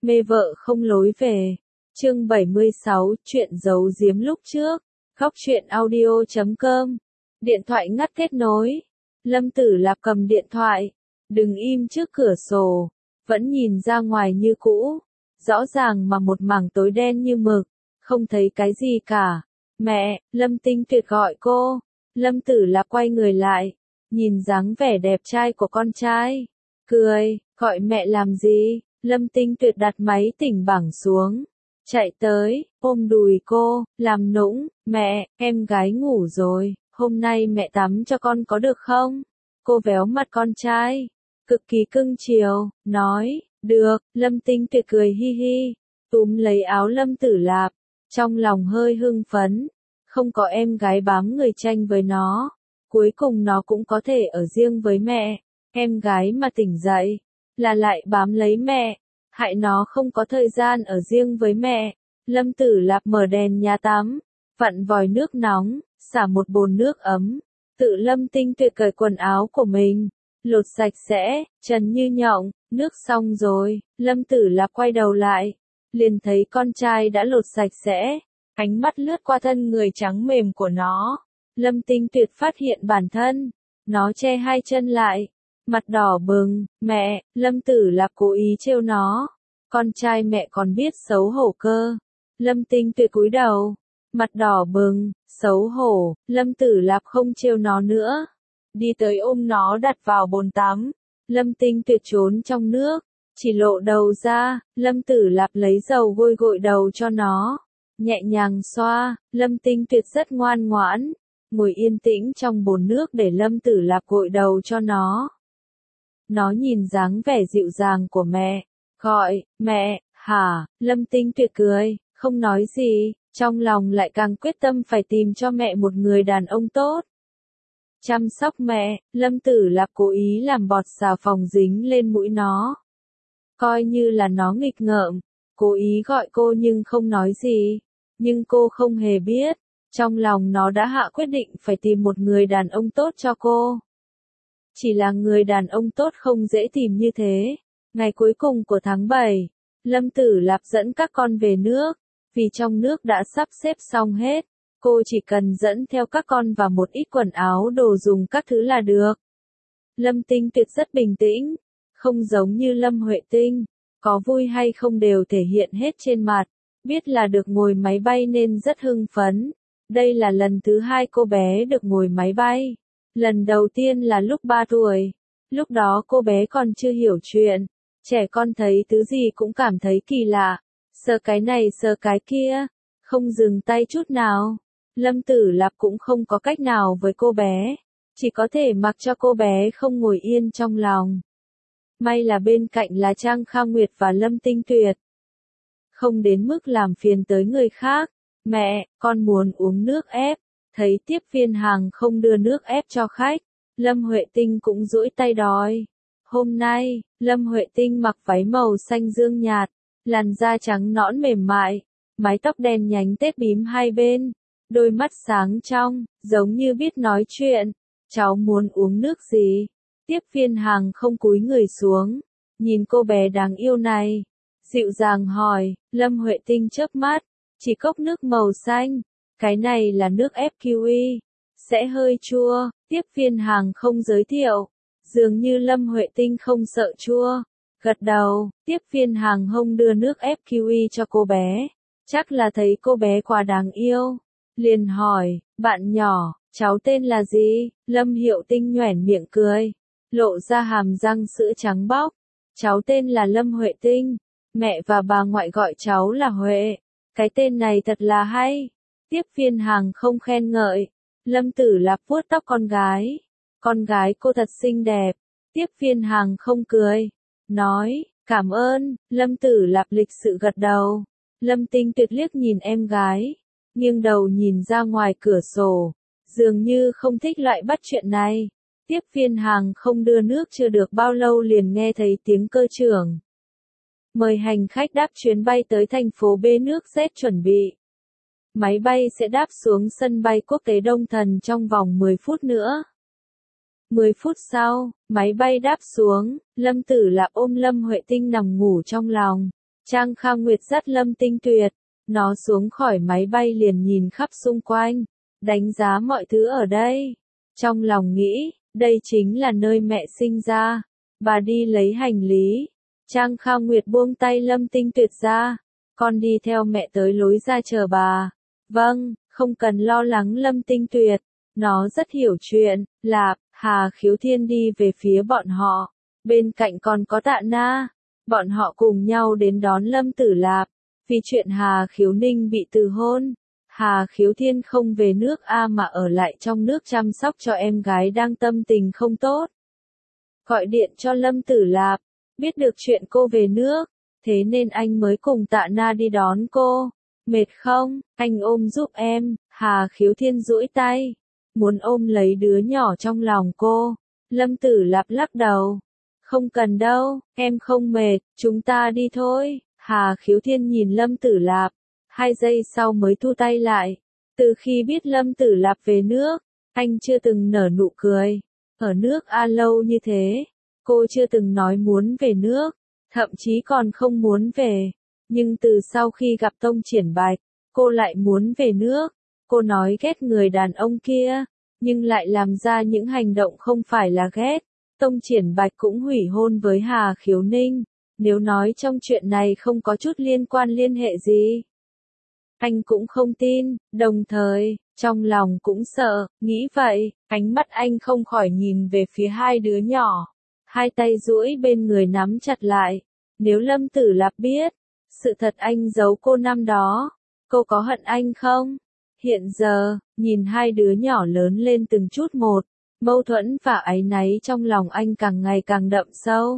Mê vợ không lối về. Chương 76, chuyện giấu giếm lúc trước. Góc truyện audio.com. Điện thoại ngắt kết nối. Lâm Tử Lạp cầm điện thoại, đứng im trước cửa sổ, vẫn nhìn ra ngoài như cũ. Rõ ràng mà một mảng tối đen như mực, không thấy cái gì cả. Mẹ, Lâm Tinh Tuyệt gọi cô. Lâm Tử Lạp quay người lại, nhìn dáng vẻ đẹp trai của con trai. Cười, gọi mẹ làm gì? Lâm Tinh Tuyệt đặt máy tỉnh bảng xuống, chạy tới, ôm đùi cô, làm nũng, mẹ, em gái ngủ rồi, hôm nay mẹ tắm cho con có được không? Cô véo mặt con trai, cực kỳ cưng chiều, nói, được. Lâm Tinh Tuyệt cười hi hi, túm lấy áo Lâm Tử Lạp, trong lòng hơi hưng phấn, không có em gái bám người tranh với nó, cuối cùng nó cũng có thể ở riêng với mẹ. Em gái mà tỉnh dậy, là lại bám lấy mẹ, hại nó không có thời gian ở riêng với mẹ. Lâm Tử Lạp mở đèn nhà tắm, vặn vòi nước nóng, xả một bồn nước ấm, tự Lâm Tinh Tuyệt cởi quần áo của mình, lột sạch sẽ, trần như nhộng. Nước xong rồi, Lâm Tử Lạp quay đầu lại, liền thấy con trai đã lột sạch sẽ, ánh mắt lướt qua thân người trắng mềm của nó. Lâm Tinh Tuyệt phát hiện bản thân, nó che hai chân lại, mặt đỏ bừng. Mẹ, Lâm Tử Lạp cố ý trêu nó, con trai mẹ còn biết xấu hổ cơ. Lâm Tinh Tuyệt cúi đầu, mặt đỏ bừng, xấu hổ. Lâm Tử Lạp không trêu nó nữa, đi tới ôm nó đặt vào bồn tắm. Lâm Tinh Tuyệt trốn trong nước, chỉ lộ đầu ra. Lâm Tử Lạp lấy dầu gội gội đầu cho nó, nhẹ nhàng xoa. Lâm Tinh Tuyệt rất ngoan ngoãn, ngồi yên tĩnh trong bồn nước để Lâm Tử Lạp gội đầu cho nó. Nó nhìn dáng vẻ dịu dàng của mẹ, gọi, mẹ, hả? Lâm Tinh Tuyệt cười, không nói gì, trong lòng lại càng quyết tâm phải tìm cho mẹ một người đàn ông tốt. Chăm sóc mẹ, Lâm Tử Lạp cố ý làm bọt xà phòng dính lên mũi nó. Coi như là nó nghịch ngợm, cố ý gọi cô nhưng không nói gì. Nhưng cô không hề biết, trong lòng nó đã hạ quyết định phải tìm một người đàn ông tốt cho cô. Chỉ là người đàn ông tốt không dễ tìm như thế. Ngày cuối cùng của tháng 7, Lâm Tử Lạp dẫn các con về nước, vì trong nước đã sắp xếp xong hết. Cô chỉ cần dẫn theo các con và một ít quần áo đồ dùng các thứ là được. Lâm Tinh Tuyệt rất bình tĩnh, không giống như Lâm Huệ Tinh, có vui hay không đều thể hiện hết trên mặt. Biết là được ngồi máy bay nên rất hưng phấn. Đây là lần thứ 2 cô bé được ngồi máy bay. Lần đầu tiên là lúc 3 tuổi. Lúc đó cô bé còn chưa hiểu chuyện. Trẻ con thấy thứ gì cũng cảm thấy kỳ lạ. Sờ cái này sờ cái kia, không dừng tay chút nào. Lâm Tử Lạp cũng không có cách nào với cô bé, chỉ có thể mặc cho cô bé không ngồi yên trong lòng. May là bên cạnh là Trang Kha Nguyệt và Lâm Tinh Tuyệt, không đến mức làm phiền tới người khác. Mẹ, con muốn uống nước ép. Thấy tiếp viên hàng không đưa nước ép cho khách, Lâm Huệ Tinh cũng duỗi tay đòi. Hôm nay, Lâm Huệ Tinh mặc váy màu xanh dương nhạt, làn da trắng nõn mềm mại, mái tóc đen nhánh tết bím hai bên, đôi mắt sáng trong, giống như biết nói chuyện. Cháu muốn uống nước gì? Tiếp viên hàng không cúi người xuống, nhìn cô bé đáng yêu này, dịu dàng hỏi. Lâm Huệ Tinh chớp mắt, chỉ cốc nước màu xanh. Cái này là nước ép kiwi, sẽ hơi chua. Tiếp viên hàng không giới thiệu, dường như Lâm Huệ Tinh không sợ chua, gật đầu. Tiếp viên hàng không đưa nước ép kiwi cho cô bé, chắc là thấy cô bé quá đáng yêu, liền hỏi, bạn nhỏ, cháu tên là gì? Lâm Hiệu Tinh nhoẻn miệng cười, lộ ra hàm răng sữa trắng bóc. Cháu tên là Lâm Huệ Tinh, mẹ và bà ngoại gọi cháu là Huệ. Cái tên này thật là hay. Tiếp viên hàng không khen ngợi. Lâm Tử Lạp vuốt tóc con gái. Con gái cô thật xinh đẹp. Tiếp viên hàng không cười, nói, cảm ơn. Lâm Tử Lạp lịch sự gật đầu. Lâm Tinh Tuyệt liếc nhìn em gái, nghiêng đầu nhìn ra ngoài cửa sổ, dường như không thích loại bắt chuyện này. Tiếp viên hàng không đưa nước chưa được bao lâu liền nghe thấy tiếng cơ trưởng mời hành khách đáp chuyến bay tới thành phố B nước Z chuẩn bị. Máy bay sẽ đáp xuống sân bay quốc tế Đông Thần trong vòng 10 phút nữa. 10 phút sau, máy bay đáp xuống, Lâm Tử Lạp ôm Lâm Huệ Tinh nằm ngủ trong lòng. Trang Kha Nguyệt dắt Lâm Tinh Tuyệt, nó xuống khỏi máy bay liền nhìn khắp xung quanh, đánh giá mọi thứ ở đây. Trong lòng nghĩ, đây chính là nơi mẹ sinh ra, bà đi lấy hành lý. Trang Kha Nguyệt buông tay Lâm Tinh Tuyệt ra, con đi theo mẹ tới lối ra chờ bà. Vâng, không cần lo lắng Lâm Tinh Tuyệt, nó rất hiểu chuyện. Lạp, Hà Khiếu Thiên đi về phía bọn họ, bên cạnh còn có Tạ Na. Bọn họ cùng nhau đến đón Lâm Tử Lạp, vì chuyện Hà Khiếu Ninh bị từ hôn. Hà Khiếu Thiên không về nước A mà ở lại trong nước chăm sóc cho em gái đang tâm tình không tốt. Gọi điện cho Lâm Tử Lạp, biết được chuyện cô về nước, thế nên anh mới cùng Tạ Na đi đón cô. Mệt không, anh ôm giúp em. Hà Khiếu Thiên duỗi tay, muốn ôm lấy đứa nhỏ trong lòng cô. Lâm Tử Lạp lắc đầu. Không cần đâu, em không mệt, chúng ta đi thôi. Hà Khiếu Thiên nhìn Lâm Tử Lạp, 2 giây sau mới thu tay lại. Từ khi biết Lâm Tử Lạp về nước, anh chưa từng nở nụ cười. Ở nước A lâu như thế, cô chưa từng nói muốn về nước, thậm chí còn không muốn về. Nhưng từ sau khi gặp Tông Triển Bạch, cô lại muốn về nước. Cô nói ghét người đàn ông kia, nhưng lại làm ra những hành động không phải là ghét. Tông Triển Bạch cũng hủy hôn với Hà Khiếu Ninh, nếu nói trong chuyện này không có chút liên hệ gì. Anh cũng không tin, đồng thời, trong lòng cũng sợ, nghĩ vậy, ánh mắt anh không khỏi nhìn về phía 2 đứa nhỏ. 2 tay duỗi bên người nắm chặt lại, nếu Lâm Tử Lạp biết, sự thật anh giấu cô năm đó, cô có hận anh không? Hiện giờ, nhìn 2 đứa nhỏ lớn lên từng chút một, mâu thuẫn và áy náy trong lòng anh càng ngày càng đậm sâu.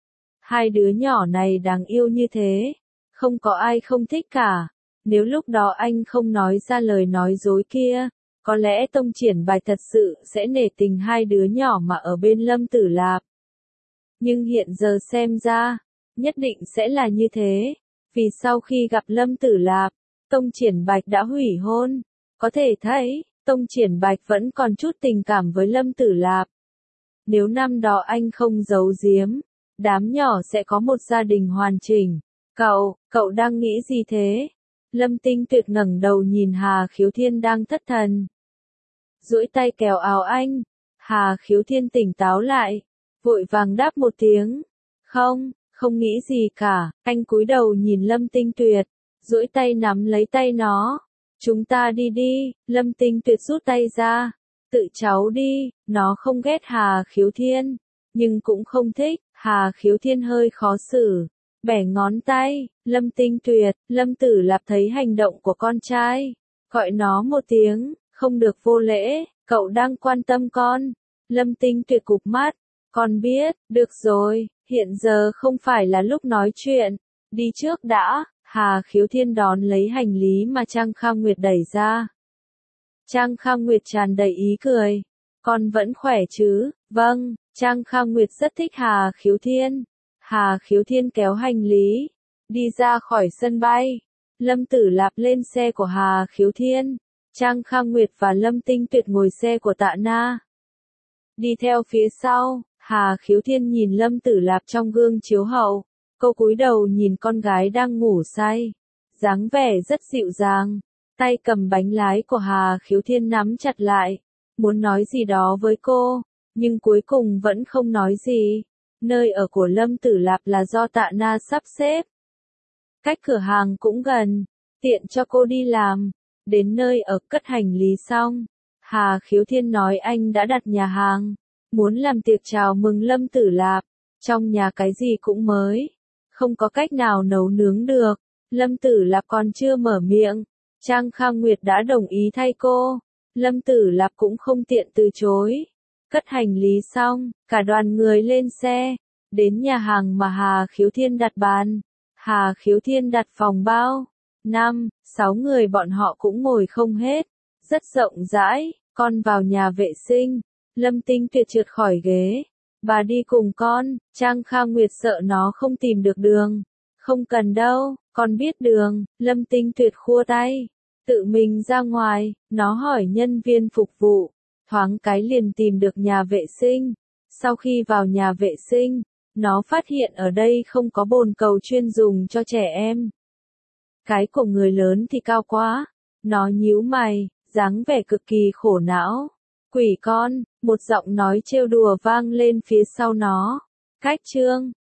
2 đứa nhỏ này đáng yêu như thế, không có ai không thích cả. Nếu lúc đó anh không nói ra lời nói dối kia, có lẽ Tông Triển Bạch thật sự sẽ nể tình 2 đứa nhỏ mà ở bên Lâm Tử Lạp. Nhưng hiện giờ xem ra, nhất định sẽ là như thế, vì sau khi gặp Lâm Tử Lạp, Tông Triển Bạch đã hủy hôn. Có thể thấy, Tông Triển Bạch vẫn còn chút tình cảm với Lâm Tử Lạp. Nếu năm đó anh không giấu giếm, đám nhỏ sẽ có một gia đình hoàn chỉnh. Cậu đang nghĩ gì thế? Lâm Tinh Tuyệt ngẩng đầu nhìn Hà Khiếu Thiên đang thất thần. Duỗi tay kéo áo anh. Hà Khiếu Thiên tỉnh táo lại, vội vàng đáp một tiếng. Không nghĩ gì cả. Anh cúi đầu nhìn Lâm Tinh Tuyệt, duỗi tay nắm lấy tay nó. Chúng ta đi đi. Lâm Tinh Tuyệt rút tay ra. Tự cháu đi. Nó không ghét Hà Khiếu Thiên, nhưng cũng không thích. Hà Khiếu Thiên hơi khó xử, bẻ ngón tay. Lâm Tinh Tuyệt, Lâm Tử Lạp thấy hành động của con trai, gọi nó một tiếng, không được vô lễ, cậu đang quan tâm con. Lâm Tinh Tuyệt cụp mắt, con biết, được rồi, hiện giờ không phải là lúc nói chuyện, đi trước đã. Hà Khiếu Thiên đón lấy hành lý mà Trang Kha Nguyệt đẩy ra. Trang Kha Nguyệt tràn đầy ý cười, con vẫn khỏe chứ? Vâng. Trang Kha Nguyệt rất thích Hà Khiếu Thiên. Hà Khiếu Thiên kéo hành lý, đi ra khỏi sân bay. Lâm Tử Lạp lên xe của Hà Khiếu Thiên. Trang Kha Nguyệt và Lâm Tinh Tuyệt ngồi xe của Tạ Na. Đi theo phía sau, Hà Khiếu Thiên nhìn Lâm Tử Lạp trong gương chiếu hậu. Cô cúi đầu nhìn con gái đang ngủ say, dáng vẻ rất dịu dàng. Tay cầm bánh lái của Hà Khiếu Thiên nắm chặt lại, muốn nói gì đó với cô, nhưng cuối cùng vẫn không nói gì. Nơi ở của Lâm Tử Lạp là do Tạ Na sắp xếp. Cách cửa hàng cũng gần, tiện cho cô đi làm. Đến nơi ở cất hành lý xong, Hà Khiếu Thiên nói anh đã đặt nhà hàng, muốn làm tiệc chào mừng Lâm Tử Lạp. Trong nhà cái gì cũng mới, không có cách nào nấu nướng được. Lâm Tử Lạp còn chưa mở miệng, Trang Kha Nguyệt đã đồng ý thay cô. Lâm Tử Lạp cũng không tiện từ chối. Cất hành lý xong, cả đoàn người lên xe, đến nhà hàng mà Hà Khiếu Thiên đặt bàn. Hà Khiếu Thiên đặt phòng bao, 5, 6 người bọn họ cũng ngồi không hết, rất rộng rãi. Con vào nhà vệ sinh. Lâm Tinh Tuyệt trượt khỏi ghế. Bà đi cùng con. Trang Kha Nguyệt sợ nó không tìm được đường. Không cần đâu, con biết đường. Lâm Tinh Tuyệt khua tay, tự mình ra ngoài. Nó hỏi nhân viên phục vụ, thoáng cái liền tìm được nhà vệ sinh. Sau khi vào nhà vệ sinh, Nó phát hiện ở đây không có bồn cầu chuyên dùng cho trẻ em. Cái của người lớn thì cao quá. Nó nhíu mày, dáng vẻ cực kỳ khổ não. Quỷ con, một giọng nói trêu đùa vang lên phía sau nó. Cách chương